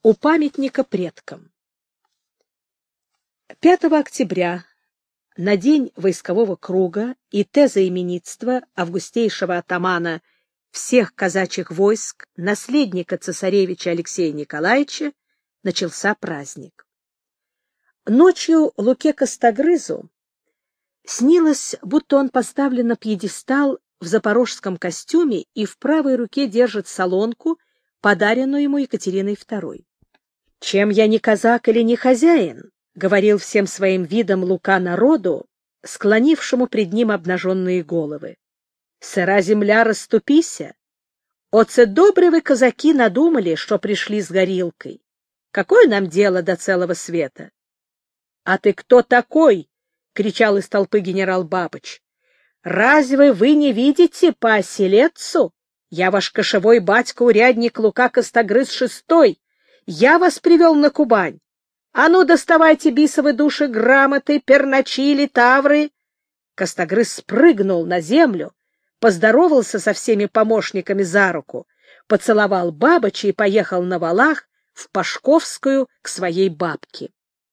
у памятника предкам. 5 октября, на день войскового круга и тезоименитства августейшего атамана всех казачьих войск, наследника цесаревича Алексея Николаевича, начался праздник. Ночью Луке Костогрызу снилось, будто он поставлен на пьедестал в запорожском костюме и в правой руке держит солонку, подаренную ему Екатериной II. «Чем я не казак или не хозяин?» — говорил всем своим видом Лука народу, склонившему пред ним обнаженные головы. «Сыра земля, расступися! Оце добры вы, казаки, надумали, что пришли с горилкой. Какое нам дело до целого света?» «А ты кто такой?» — кричал из толпы генерал Бабыч. «Разве вы не видите по оселедцу? Я ваш кошевой батька-урядник Лука Костогрыз VI. Я вас привел на Кубань. А ну, доставайте бисовы души, грамоты, перначи, литавры!» Костогрыз спрыгнул на землю, поздоровался со всеми помощниками за руку, поцеловал Бабыча и поехал на валах в Пашковскую к своей бабке.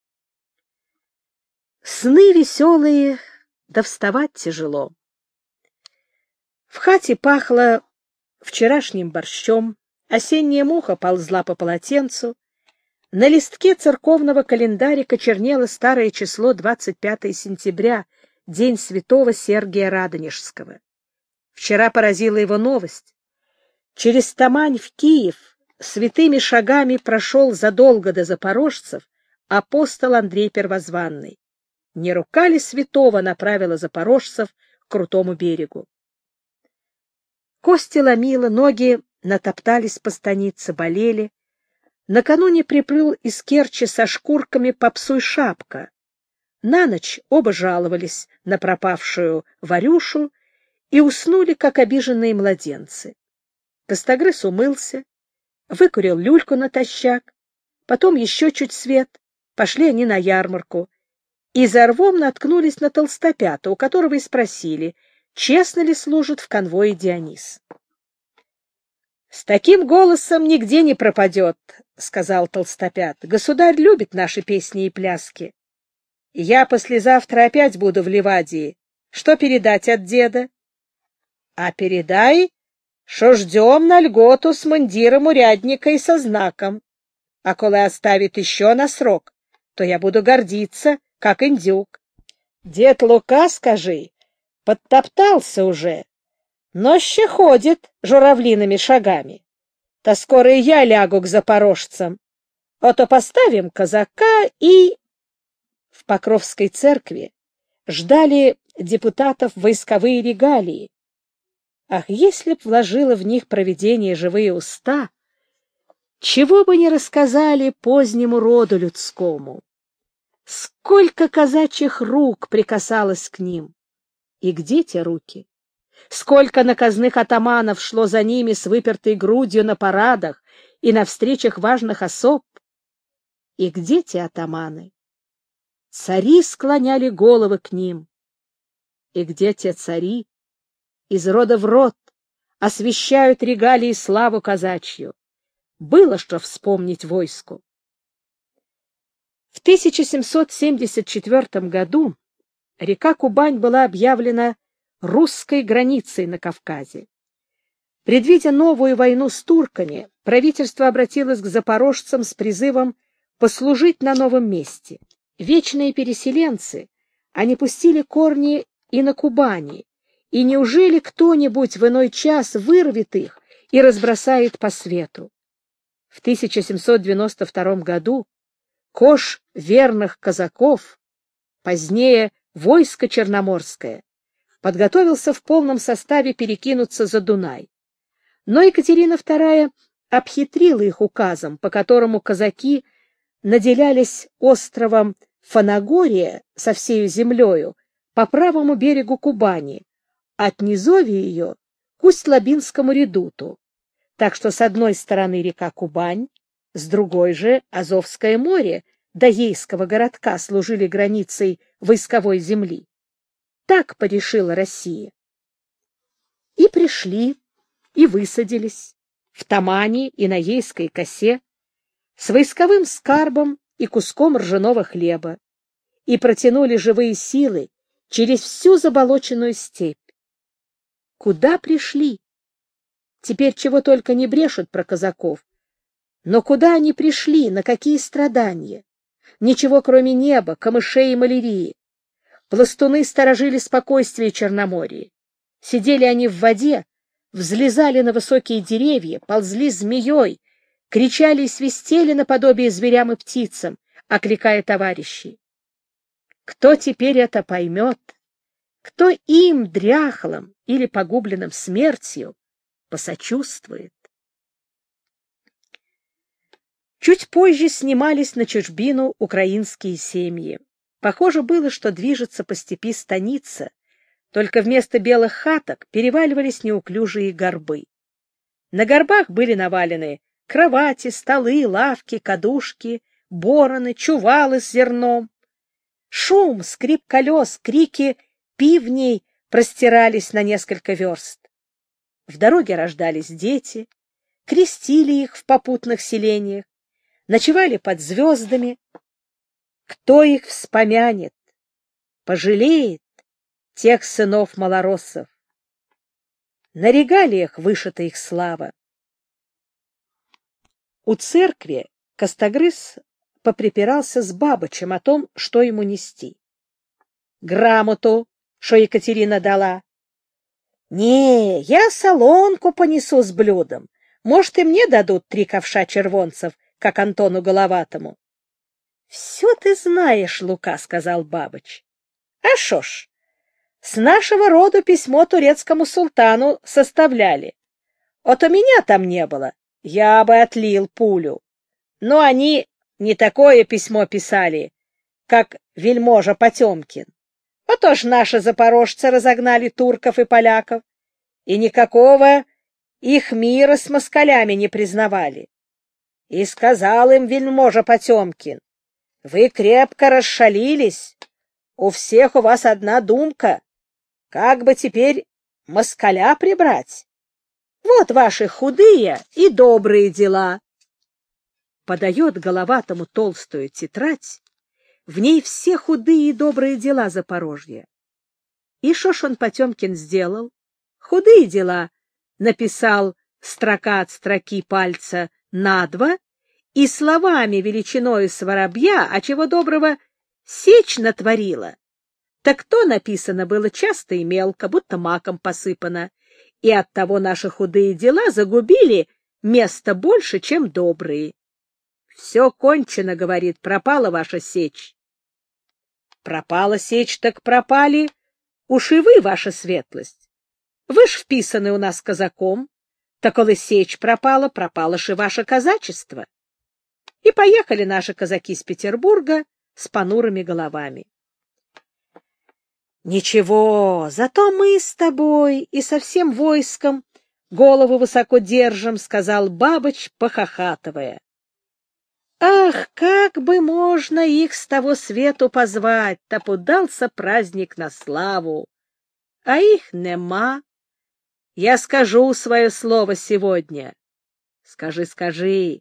Сны веселые, да вставать тяжело. В хате пахло вчерашним борщом, осенняя муха ползла по полотенцу, на листке церковного календарика чернело старое число 25 сентября, день святого Сергия Радонежского. Вчера поразила его новость. Через Тамань в Киев святыми шагами прошел задолго до запорожцев апостол Андрей Первозванный. Не рука ли святого направила запорожцев к крутому берегу? Кости ломило, ноги натоптались по станице, болели. Накануне приплыл из Керчи со шкурками попсуй Шапка. На ночь оба жаловались на пропавшую Варюшу и уснули, как обиженные младенцы. Костогрыз умылся, выкурил люльку натощак, потом еще чуть свет, пошли они на ярмарку, и за рвом наткнулись на толстопята, у которого и спросили, честно ли служит в конвое Дионис. — С таким голосом нигде не пропадет, — сказал толстопят. — Государь любит наши песни и пляски. Я послезавтра опять буду в Ливадии. Что передать от деда? — А передай, что ждем на льготу с мундиром урядника и со знаком. А коли оставит еще на срок, то я буду гордиться, как индюк. Дед Лука, скажи, подтоптался уже, но ще ходит журавлиными шагами. То скоро и я лягу к запорожцам. А то поставим казака и... В Покровской церкви ждали депутатов войсковые регалии. Ах, если б вложило в них провидение живые уста, чего бы не рассказали позднему роду людскому. Сколько казачьих рук прикасалось к ним! И где те руки? Сколько наказных атаманов шло за ними с выпертой грудью на парадах и на встречах важных особ? И где те атаманы? Цари склоняли головы к ним. И где те цари? Из рода в род освещают регалии и славу казачью. Было что вспомнить войску. В 1774 году река Кубань была объявлена русской границей на Кавказе. Предвидя новую войну с турками, правительство обратилось к запорожцам с призывом послужить на новом месте. Вечные переселенцы, они пустили корни и на Кубани, и неужели кто-нибудь в иной час вырвет их и разбросает по свету? В 1792 году кош верных казаков, позднее войско Черноморское, подготовился в полном составе перекинуться за Дунай. Но Екатерина II обхитрила их указом, по которому казаки наделялись островом Фанагория со всею землею по правому берегу Кубани, от низовья ее к Усть-Лабинскому редуту, так что с одной стороны река Кубань, с другой же Азовское море до Ейского городка служили границей войсковой земли. Так порешила Россия. И пришли, и высадились в Тамане и на Ейской косе, с войсковым скарбом и куском ржаного хлеба, и протянули живые силы через всю заболоченную степь. Куда пришли? Теперь чего только не брешут про казаков. Но куда они пришли, на какие страдания? Ничего, кроме неба, камышей и малярии. Пластуны сторожили спокойствие Черноморья. Сидели они в воде, взлезали на высокие деревья, ползли змеей, кричали и свистели наподобие зверям и птицам, окликая товарищей. Кто теперь это поймет? Кто им, дряхлым или погубленным смертью, посочувствует? Чуть позже снимались на чужбину украинские семьи. Похоже было, что движется по степи станица, только вместо белых хаток переваливались неуклюжие горбы. На горбах были навалены кровати, столы, лавки, кадушки, бороны, чувалы с зерном. Шум, скрип колес, крики пивней простирались на несколько верст. В дороге рождались дети, крестили их в попутных селениях, ночевали под звездами. Кто их вспомянет, пожалеет тех сынов малороссов? На регалиях вышита их слава. У церкви Костогрыз поприпирался с Бабычем о том, что ему нести. Грамоту, что Екатерина дала. Не, я солонку понесу с блюдом. Может, и мне дадут 3 ковша червонцев, как Антону Головатому. — Все ты знаешь, Лука, — сказал Бабыч. — А шо ж, с нашего роду письмо турецкому султану составляли. Вот у меня там не было, я бы отлил пулю. Но они не такое письмо писали, как вельможа Потемкин. Вот уж наши запорожцы разогнали турков и поляков, и никакого их мира с москалями не признавали. И сказал им вельможа Потемкин: вы крепко расшалились, у всех у вас одна думка, как бы теперь москаля прибрать. Вот ваши худые и добрые дела. Подает Головатому толстую тетрадь, в ней все худые и добрые дела Запорожья. И шо ж он, Потемкин, сделал? Худые дела написал строка от строки пальца на 2 и словами величиною с воробья, а чего доброго, сечь натворила. Так то написано было часто и мелко, будто маком посыпано, и оттого наши худые дела загубили место больше, чем добрые. Все кончено, говорит, пропала ваша сечь. Пропала сечь, так пропали уж и вы, ваша светлость. Вы ж вписаны у нас казаком, так коли сечь пропала, пропало ж и ваше казачество. И поехали наши казаки с Петербурга с понурыми головами. Ничего, зато мы с тобой и со всем войском голову высоко держим, — сказал Бабыч, похохатывая. Ах, как бы можно их с того свету позвать, та подался праздник на славу. А их нема. Я скажу свое слово сегодня. Скажи, скажи.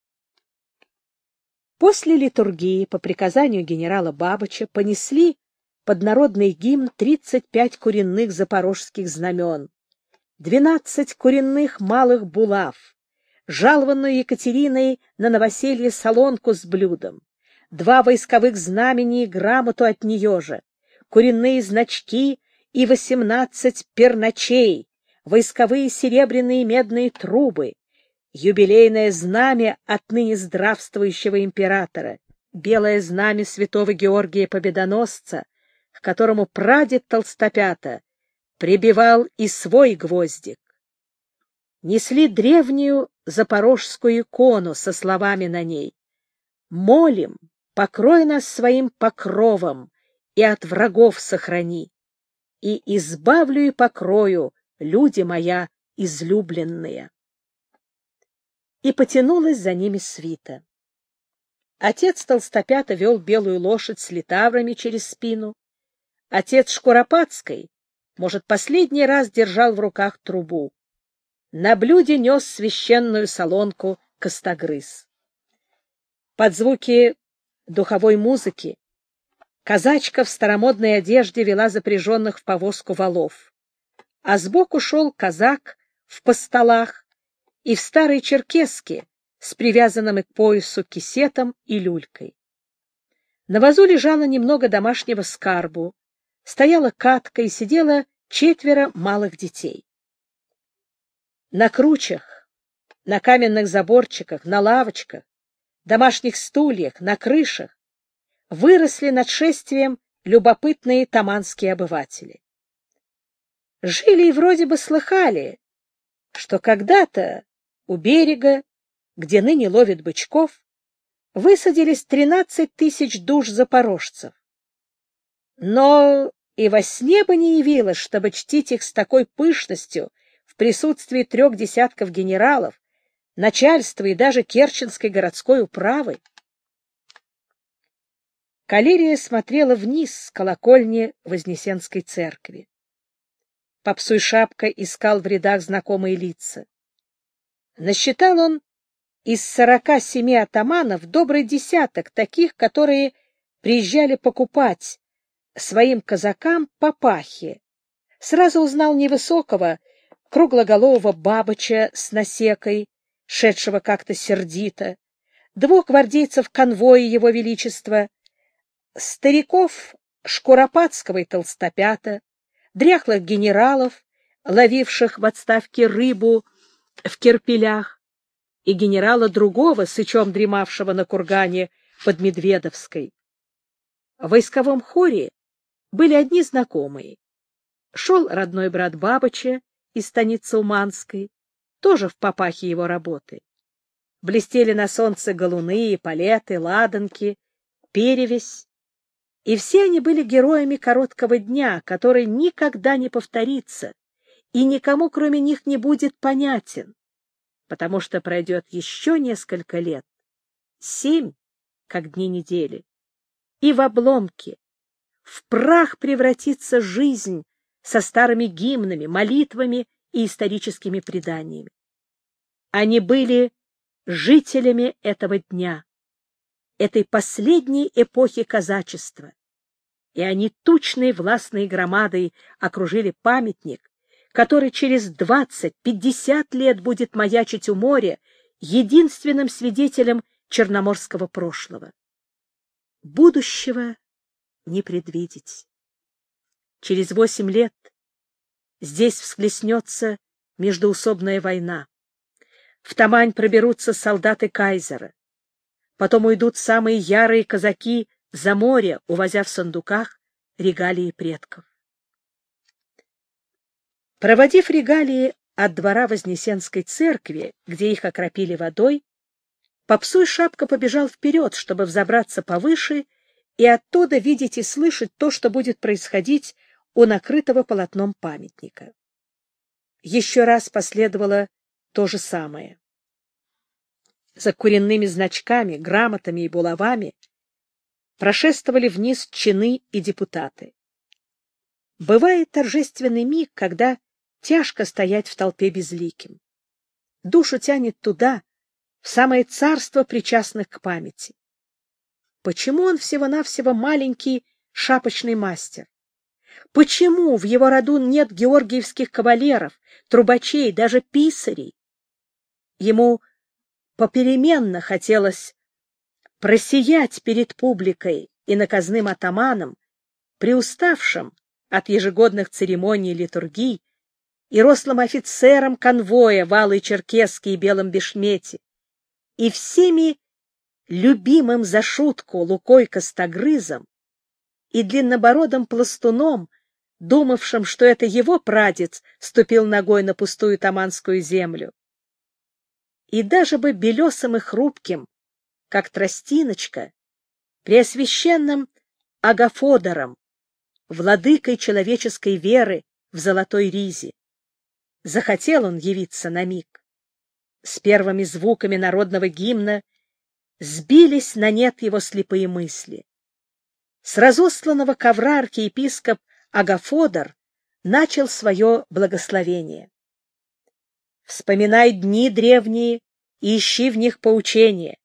После литургии по приказанию генерала Бабыча понесли под народный гимн 35 куренных запорожских знамен, 12 куренных малых булав, жалованную Екатериной на новоселье солонку с блюдом, 2 войсковых знамени и грамоту от нее же, куренные значки и 18 перначей, войсковые серебряные и медные трубы, юбилейное знамя отныне здравствующего императора, белое знамя святого Георгия Победоносца, к которому прадед Толстопята прибивал и свой гвоздик. Несли древнюю запорожскую икону со словами на ней: «Молим, покрой нас своим покровом и от врагов сохрани, и избавлю и покрою, люди моя излюбленные». И потянулась за ними свита. Отец Толстопята вел белую лошадь с литаврами через спину. Отец Шкуропадской, может, последний раз держал в руках трубу. На блюде нес священную солонку Костогрыз. Под звуки духовой музыки казачка в старомодной одежде вела запряженных в повозку волов, а сбоку шел казак в постолах и в старой черкеске с привязанным к поясу кисетом и люлькой. На возу лежало немного домашнего скарбу, стояла катка и сидело 4 малых детей. На кручах, на каменных заборчиках, на лавочках, домашних стульях, на крышах выросли над шествием любопытные таманские обыватели. Жили и вроде бы слыхали, что когда-то у берега, где ныне ловят бычков, высадились 13 тысяч душ запорожцев. Но и во сне бы не явилось, чтобы чтить их с такой пышностью в присутствии 3 десятков генералов, начальства и даже керченской городской управы. Калерия смотрела вниз с колокольни Вознесенской церкви. Попсуй Шапка искал в рядах знакомые лица. Насчитал он из 47 атаманов добрый десяток таких, которые приезжали покупать своим казакам папахи. Сразу узнал невысокого, круглоголового бабыча с насекой, шедшего как-то сердито, 2 гвардейцев конвоя его величества, стариков Шкуропадского и Толстопята, дряхлых генералов, ловивших в отставке рыбу в кирпелях, и генерала другого, сычом дремавшего на кургане под Медведовской. В войсковом хоре были одни знакомые. Шел родной брат Бабыча из станицы Уманской, тоже в папахе его работы. Блестели на солнце галуны, палеты, ладанки, перевесь. И все они были героями короткого дня, который никогда не повторится и никому, кроме них, не будет понятен, потому что пройдет еще несколько лет, 7, как дни недели, и в обломки, в прах превратится жизнь со старыми гимнами, молитвами и историческими преданиями. Они были жителями этого дня, этой последней эпохи казачества, и они тучной властной громадой окружили памятник, который через 20-50 лет будет маячить у моря единственным свидетелем черноморского прошлого. Будущего не предвидеть. Через 8 лет здесь всхлестнется междоусобная война. В Тамань проберутся солдаты кайзера. Потом уйдут самые ярые казаки за море, увозя в сундуках регалии предков. Проводив регалии от двора Вознесенской церкви, где их окропили водой, Попсуй Шапка побежал вперед, чтобы взобраться повыше и оттуда видеть и слышать то, что будет происходить у накрытого полотном памятника. Еще раз последовало то же самое. За куренными значками, грамотами и булавами прошествовали вниз чины и депутаты. Бывает торжественный миг, когда тяжко стоять в толпе безликим. Душу тянет туда, в самое царство причастных к памяти. Почему он всего-навсего маленький шапочный мастер? Почему в его роду нет георгиевских кавалеров, трубачей, даже писарей? Ему попеременно хотелось просиять перед публикой и наказным атаманом, приуставшим от ежегодных церемоний и литургий, и рослым офицерам конвоя в алой черкеске и белом бешмете, и всеми любимым за шутку Лукой Костогрызом и длиннобородым пластуном, думавшим, что это его прадед ступил ногой на пустую таманскую землю. И даже бы белесым и хрупким, как тростиночка, преосвященным Агафодором, владыкой человеческой веры в золотой ризе. Захотел он явиться на миг. С первыми звуками народного гимна сбились на нет его слепые мысли. С разосланного ковра архиепископ Агафодор начал свое благословение. «Вспоминай дни древние и ищи в них поучения,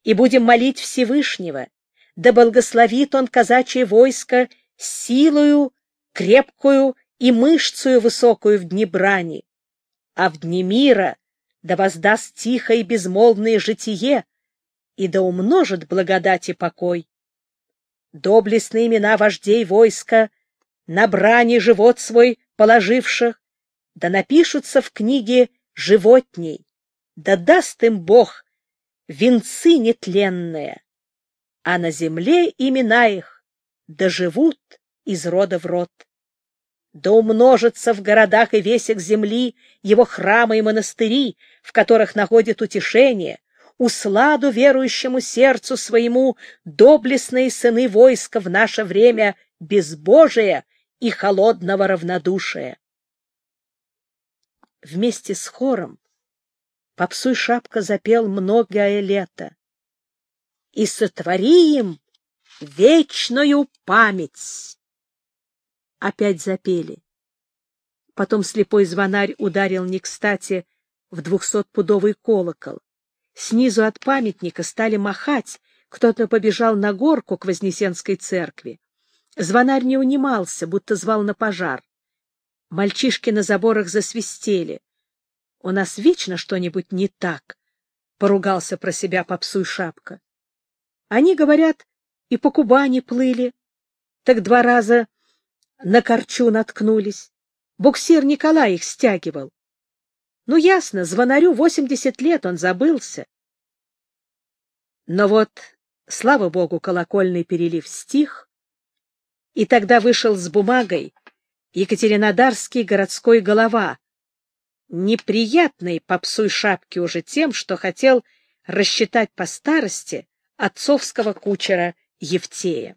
и будем молить Всевышнего, да благословит он казачье войско силою крепкую и мышцую высокую в дни брани, а в дни мира да воздаст тихо и безмолвное житие, и да умножит благодать и покой. Доблестные имена вождей войска, на брани живот свой положивших, да напишутся в книге животней, да даст им Бог венцы нетленные, а на земле имена их да живут из рода в род. Да умножатся в городах и весях земли его храмы и монастыри, в которых находит утешение, усладу верующему сердцу своему доблестные сыны войска в наше время безбожия и холодного равнодушия. Вместе с хором Попсуй Шапка запел многое лето. И сотвори им вечную память. Опять запели. Потом слепой звонарь ударил не кстати в 200-пудовый колокол. Снизу от памятника стали махать, кто-то побежал на горку к Вознесенской церкви. Звонарь не унимался, будто звал на пожар. Мальчишки на заборах засвистели. «У нас вечно что-нибудь не так», — поругался про себя Попсуй Шапка. «Они, говорят, и по Кубани плыли, так 2 раза на корчу наткнулись. Буксир Николай их стягивал. Ну, ясно, звонарю 80 лет, он забылся». Но вот, слава богу, колокольный перелив стих, и тогда вышел с бумагой екатеринодарский городской голова, неприятный Попсуй Шапке уже тем, что хотел рассчитать по старости отцовского кучера Евтея.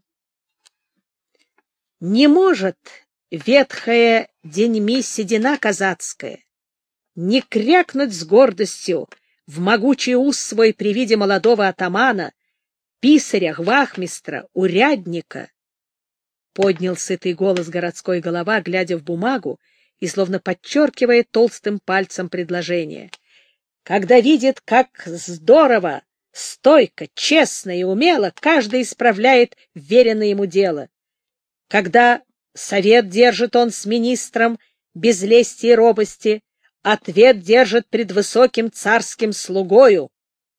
Не может ветхая деньми седина казацкая не крякнуть с гордостью в могучий ус свой при виде молодого атамана, писаря, вахмистра, урядника. Поднял сытый голос городской голова, глядя в бумагу и словно подчеркивая толстым пальцем предложение. Когда видит, как здорово, стойко, честно и умело каждый исправляет веренное ему дело. Когда совет держит он с министром без лести и робости, ответ держит пред высоким царским слугою.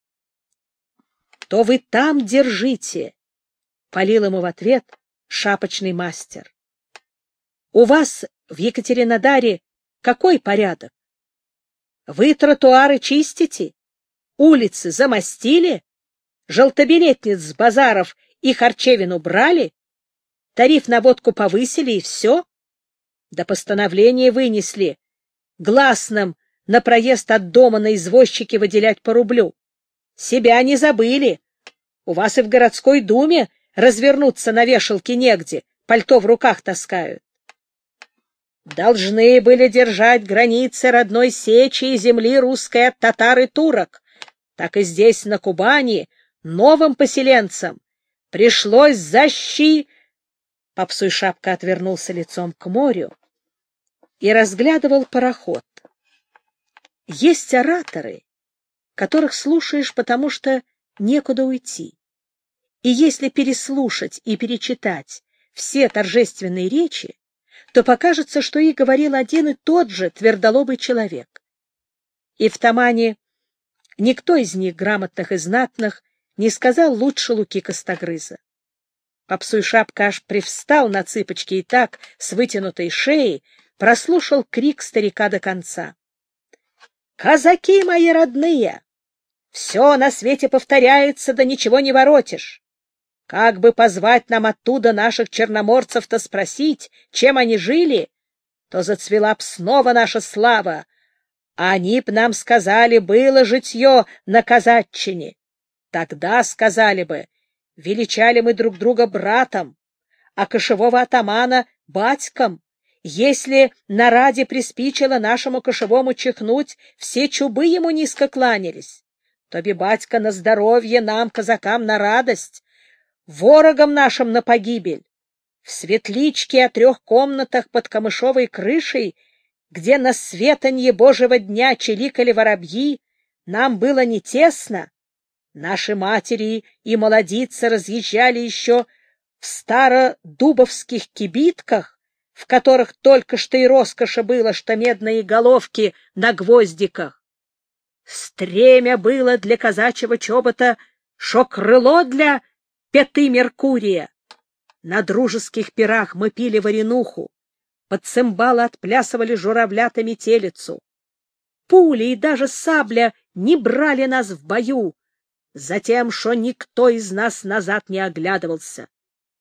То вы там держите, — палил ему в ответ шапочный мастер. У вас в Екатеринодаре какой порядок? Вы тротуары чистите, улицы замостили, желтобилетниц с базаров и харчевин убрали, тариф на водку повысили и все? Да постановление вынесли гласным на проезд от дома на извозчике выделять по рублю. Себя не забыли. У вас и в городской думе развернуться на вешалке негде, пальто в руках таскают. Должны были держать границы родной сечи и земли русской от татар и турок. Так и здесь, на Кубани, новым поселенцам пришлось Попсуй Шапка отвернулся лицом к морю и разглядывал пароход. Есть ораторы, которых слушаешь, потому что некуда уйти. И если переслушать и перечитать все торжественные речи, то покажется, что их говорил один и тот же твердолобый человек. И в Тамане никто из них, грамотных и знатных, не сказал лучше Луки Костогрыза. Попсуй Шапка аж привстал на цыпочки и так, с вытянутой шеей, прослушал крик старика до конца. «Казаки мои родные! Все на свете повторяется, да ничего не воротишь. Как бы позвать нам оттуда наших черноморцев-то спросить, чем они жили, то зацвела б снова наша слава, а они б нам сказали, было житье на казаччине. Тогда сказали бы, величали мы друг друга братом, а кошевого атамана — батьком. Если на раде приспичило нашему кошевому чихнуть, все чубы ему низко кланялись. Тоби батька на здоровье, нам, казакам, на радость, ворогам нашим на погибель. В светличке о 3 комнатах под камышовой крышей, где на светанье Божьего дня чиликали воробьи, нам было не тесно. Наши матери и молодицы разъезжали еще в стародубовских кибитках, в которых только что и роскоши было, что медные головки на гвоздиках. Стремя было для казачьего чобота, шо крыло для пяты Меркурия. На дружеских пирах мы пили варенуху, под цимбалы отплясывали журавлята метелицу. Пули и даже сабля не брали нас в бою, затем, что никто из нас назад не оглядывался.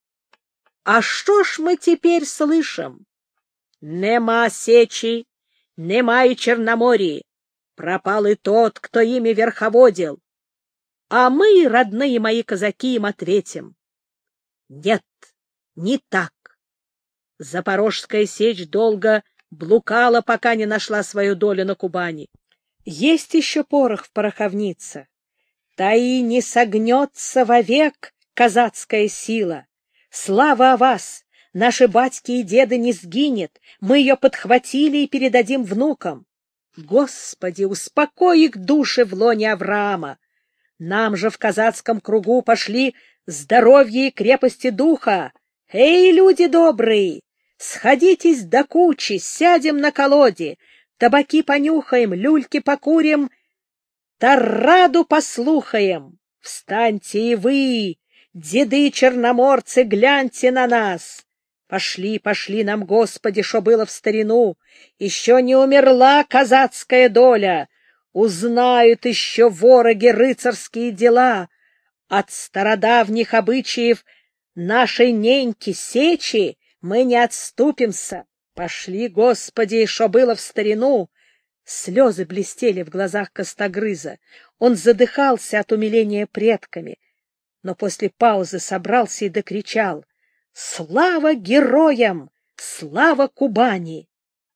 А что ж мы теперь слышим? Нема сечи, нема и Черноморья. Пропал и тот, кто ими верховодил. А мы, родные мои казаки, им ответим: нет, не так. Запорожская сечь долго блукала, пока не нашла свою долю на Кубани. Есть еще порох в пороховнице. Та и не согнется вовек казацкая сила. Слава о вас! Наши батьки и деды не сгинет. Мы ее подхватили и передадим внукам. Господи, успокой их души в лоне Авраама. Нам же в казацком кругу пошли здоровье и крепости духа. Эй, люди добрые, сходитесь до кучи, сядем на колоде, табаки понюхаем, люльки покурим, тараду послухаем. Встаньте и вы, деды-черноморцы, гляньте на нас. Пошли, пошли нам, Господи, что было в старину. Еще не умерла казацкая доля. Узнают еще вороги рыцарские дела. От стародавних обычаев нашей неньки сечи мы не отступимся. Пошли, Господи, что было в старину. Слезы блестели в глазах Костогрыза. Он задыхался от умиления предками, но после паузы собрался и докричал: «Слава героям! Слава Кубани!»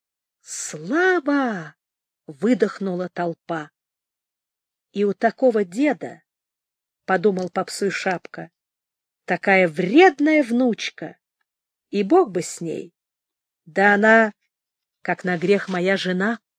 «Слава!» — выдохнула толпа. «И у такого деда, — подумал Попсуй Шапка, — такая вредная внучка, и Бог бы с ней. Да она, как на грех, моя жена».